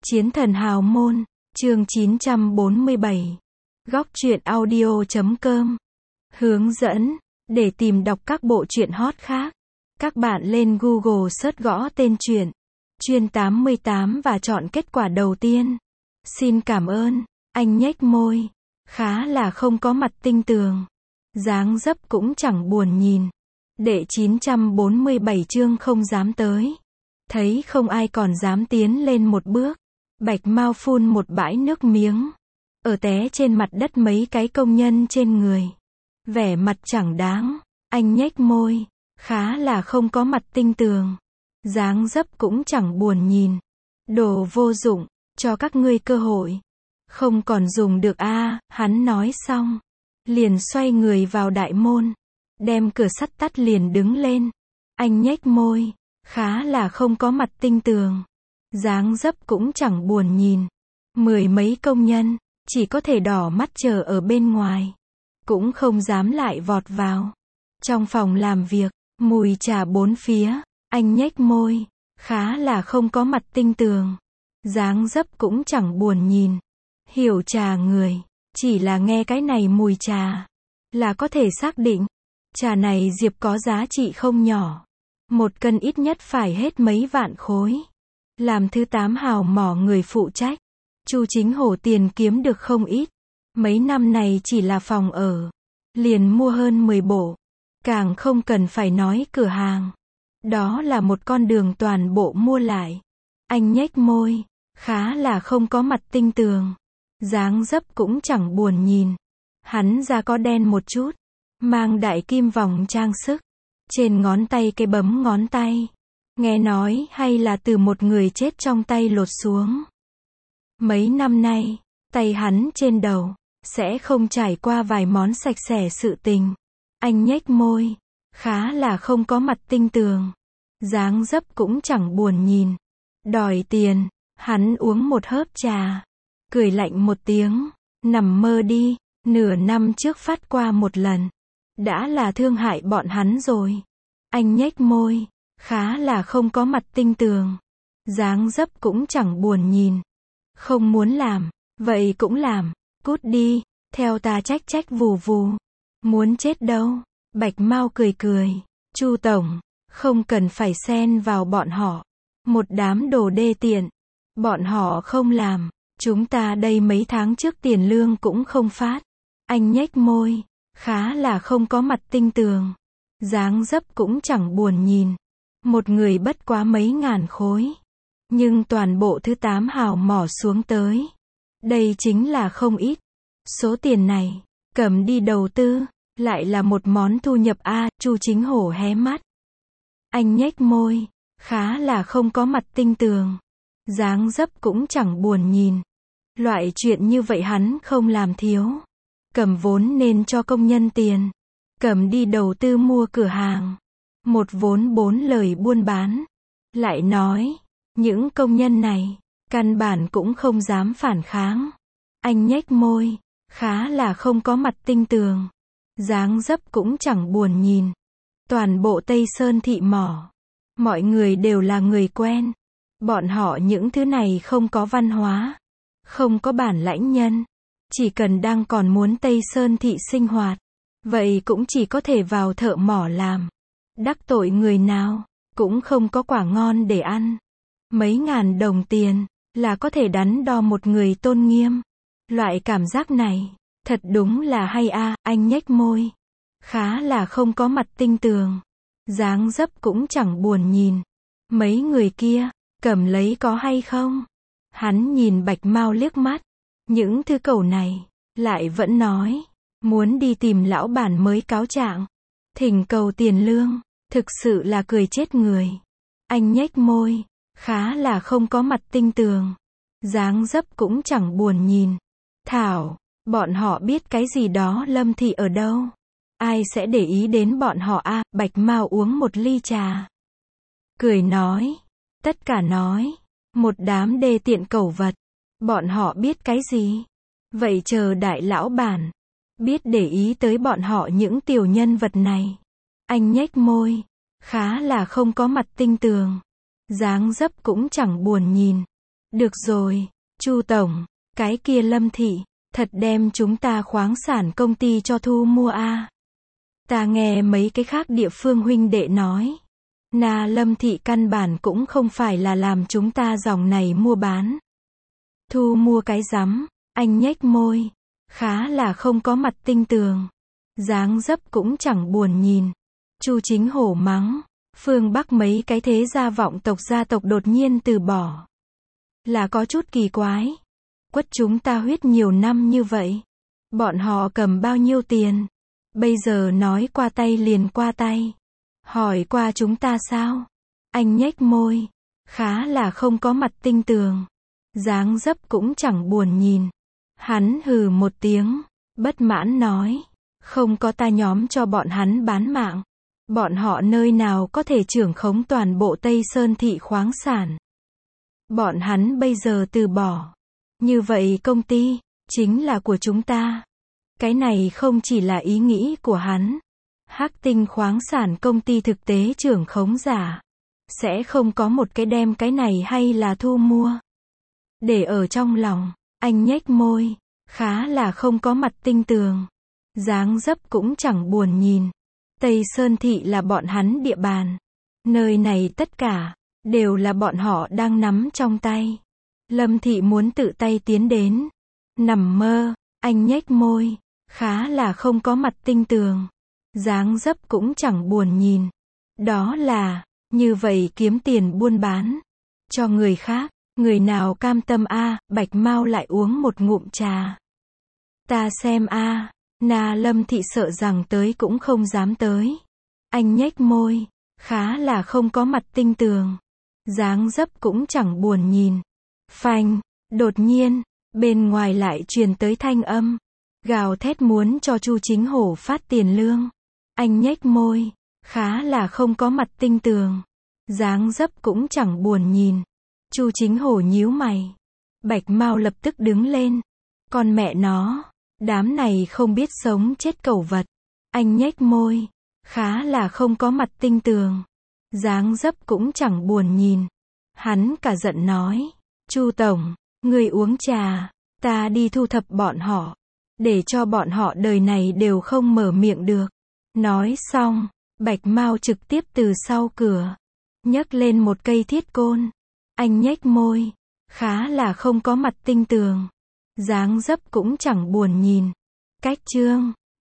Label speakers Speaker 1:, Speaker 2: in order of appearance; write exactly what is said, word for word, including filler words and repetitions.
Speaker 1: Chiến thần hào môn, chương chín trăm bốn mươi bảy. Góc truyện audio chấm com. Hướng dẫn, để tìm đọc các bộ truyện hot khác, các bạn lên Google search gõ tên truyện, Chuyên tám mươi tám và chọn kết quả đầu tiên. Xin cảm ơn, anh nhếch môi, khá là không có mặt tinh tường. Dáng dấp cũng chẳng buồn nhìn. Đệ chín trăm bốn mươi bảy chương không dám tới. Thấy không ai còn dám tiến lên một bước. Bạch Mao phun một bãi nước miếng. Ở té trên mặt đất mấy cái công nhân trên người. Vẻ mặt chẳng đáng. Anh nhếch môi. Khá là không có mặt tinh tường. Dáng dấp cũng chẳng buồn nhìn. Đồ vô dụng. Cho các ngươi cơ hội. Không còn dùng được a à, hắn nói xong. Liền xoay người vào đại môn. Đem cửa sắt tắt liền đứng lên. Anh nhếch môi. Khá là không có mặt tinh tường. Dáng dấp cũng chẳng buồn nhìn. Mười mấy công nhân, chỉ có thể đỏ mắt chờ ở bên ngoài. Cũng không dám lại vọt vào. Trong phòng làm việc, mùi trà bốn phía, anh nhếch môi. Khá là không có mặt tinh tường. Dáng dấp cũng chẳng buồn nhìn. Hiểu trà người, chỉ là nghe cái này mùi trà, là có thể xác định. Trà này Diệp có giá trị không nhỏ. Một cân ít nhất phải hết mấy vạn khối. Làm thứ tám hào mỏ người phụ trách. Chu Chính Hổ tiền kiếm được không ít. Mấy năm này chỉ là phòng ở. Liền mua hơn mười bộ. Càng không cần phải nói cửa hàng. Đó là một con đường toàn bộ mua lại. Anh nhếch môi. Khá là không có mặt tinh tường. Dáng dấp cũng chẳng buồn nhìn. Hắn da có đen một chút. Mang đại kim vòng trang sức. Trên ngón tay cái bấm ngón tay. Nghe nói hay là từ một người chết trong tay lột xuống. Mấy năm nay, tay hắn trên đầu, sẽ không trải qua vài món sạch sẽ sự tình. Anh nhếch môi. Khá là không có mặt tinh tường. Dáng dấp cũng chẳng buồn nhìn. Đòi tiền. Hắn uống một hớp trà. Cười lạnh một tiếng. Nằm mơ đi. Nửa năm trước phát qua một lần. Đã là thương hại bọn hắn rồi. Anh nhếch môi. Khá là không có mặt tinh tường. Dáng dấp cũng chẳng buồn nhìn. Không muốn làm. Vậy cũng làm. Cút đi. Theo ta trách trách vù vù. Muốn chết đâu. Bạch Mao cười cười. Chu tổng. Không cần phải xen vào bọn họ. Một đám đồ đê tiện. Bọn họ không làm. Chúng ta đây mấy tháng trước tiền lương cũng không phát. Anh nhếch môi. Khá là không có mặt tinh tường. Dáng dấp cũng chẳng buồn nhìn. Một người bất quá mấy ngàn khối. Nhưng toàn bộ thứ tám hào mỏ xuống tới. Đây chính là không ít. Số tiền này, cầm đi đầu tư, lại là một món thu nhập a à, Chu Chính Hổ hé mắt. Anh nhếch môi. Khá là không có mặt tinh tường. Dáng dấp cũng chẳng buồn nhìn. Loại chuyện như vậy hắn không làm thiếu. Cầm vốn nên cho công nhân tiền. Cầm đi đầu tư mua cửa hàng. Một vốn bốn lời buôn bán. Lại nói, những công nhân này, căn bản cũng không dám phản kháng. Anh nhếch môi. Khá là không có mặt tinh tường. Dáng dấp cũng chẳng buồn nhìn. Toàn bộ Tây Sơn thị mỏ. Mọi người đều là người quen. Bọn họ những thứ này không có văn hóa. Không có bản lãnh nhân. Chỉ cần đang còn muốn Tây Sơn thị sinh hoạt. Vậy cũng chỉ có thể vào thợ mỏ làm. Đắc tội người nào, cũng không có quả ngon để ăn. Mấy ngàn đồng tiền, là có thể đắn đo một người tôn nghiêm. Loại cảm giác này, thật đúng là hay a à, anh nhếch môi. Khá là không có mặt tinh tường. Dáng dấp cũng chẳng buồn nhìn. Mấy người kia, cầm lấy có hay không? Hắn nhìn Bạch Mao liếc mắt. Những thứ cẩu này, lại vẫn nói. Muốn đi tìm lão bản mới cáo trạng. Thỉnh cầu tiền lương. Thực sự là cười chết người. Anh nhếch môi. Khá là không có mặt tinh tường. Dáng dấp cũng chẳng buồn nhìn. Thảo. Bọn họ biết cái gì đó Lâm thị ở đâu. Ai sẽ để ý đến bọn họ a à, Bạch Mao uống một ly trà. Cười nói. Tất cả nói. Một đám đê tiện cẩu vật. Bọn họ biết cái gì? Vậy chờ đại lão bản. Biết để ý tới bọn họ những tiểu nhân vật này. Anh nhếch môi. Khá là không có mặt tinh tường. Dáng dấp cũng chẳng buồn nhìn. Được rồi, Chu tổng, cái kia Lâm thị, thật đem chúng ta khoáng sản công ty cho thu mua a. Ta nghe mấy cái khác địa phương huynh đệ nói. Na Lâm thị căn bản cũng không phải là làm chúng ta dòng này mua bán. Thu mua cái rắm, anh nhếch môi. Khá là không có mặt tinh tường. Dáng dấp cũng chẳng buồn nhìn. Chu Chính Hổ mắng. Phương Bắc mấy cái thế gia vọng tộc gia tộc đột nhiên từ bỏ. Là có chút kỳ quái. Quất chúng ta huyết nhiều năm như vậy. Bọn họ cầm bao nhiêu tiền? Bây giờ nói qua tay liền qua tay. Hỏi qua chúng ta sao? Anh nhếch môi. Khá là không có mặt tinh tường. Dáng dấp cũng chẳng buồn nhìn. Hắn hừ một tiếng. Bất mãn nói. Không có ta nhóm cho bọn hắn bán mạng. Bọn họ nơi nào có thể trưởng khống toàn bộ Tây Sơn thị khoáng sản. Bọn hắn bây giờ từ bỏ. Như vậy công ty, chính là của chúng ta. Cái này không chỉ là ý nghĩ của hắn. Hắc Tinh khoáng sản công ty thực tế trưởng khống giả. Sẽ không có một cái đem cái này hay là thu mua. Để ở trong lòng, anh nhếch môi. Khá là không có mặt tinh tường. Dáng dấp cũng chẳng buồn nhìn. Tây Sơn thị là bọn hắn địa bàn. Nơi này tất cả, đều là bọn họ đang nắm trong tay. Lâm thị muốn tự tay tiến đến. Nằm mơ, anh nhếch môi. Khá là không có mặt tinh tường. Dáng dấp cũng chẳng buồn nhìn. Đó là, như vậy kiếm tiền buôn bán. Cho người khác, người nào cam tâm a? Bạch Mao lại uống một ngụm trà. Ta xem a. Na Lâm thị sợ rằng tới cũng không dám tới. Anh nhếch môi. Khá là không có mặt tinh tường. Dáng dấp cũng chẳng buồn nhìn. Phanh. Đột nhiên, bên ngoài lại truyền tới thanh âm. Gào thét muốn cho Chu Chính Hổ phát tiền lương. Anh nhếch môi. Khá là không có mặt tinh tường. Dáng dấp cũng chẳng buồn nhìn. Chu Chính Hổ nhíu mày. Bạch Mao lập tức đứng lên. Con mẹ nó. Đám này không biết sống chết cẩu vật. Anh nhếch môi. Khá là không có mặt tinh tường. Dáng dấp cũng chẳng buồn nhìn. Hắn cả giận nói. Chu tổng, người uống trà. Ta đi thu thập bọn họ. Để cho bọn họ đời này đều không mở miệng được. Nói xong, Bạch Mao trực tiếp từ sau cửa. Nhấc lên một cây thiết côn. Anh nhếch môi. Khá là không có mặt tinh tường. Dáng dấp cũng chẳng buồn nhìn. Cách chương